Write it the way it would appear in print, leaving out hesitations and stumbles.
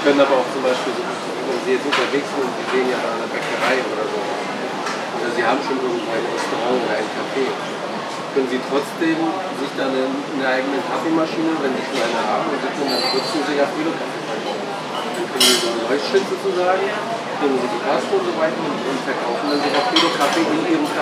können aber auch zum Beispiel, wenn Sie jetzt unterwegs sind und Sie sehen ja da eine Bäckerei oder so, oder Sie haben schon irgendwo ein Restaurant oder ein Café, können Sie trotzdem sich dann eine eigene Kaffeemaschine, wenn Sie schon eine haben, und dann nutzen Sie ja viele Kaffee. Dann können Sie so ein Leuchtschritt sozusagen, nehmen Sie die Tasten und so weiter und verkaufen dann sogar viele Kaffee in Ihrem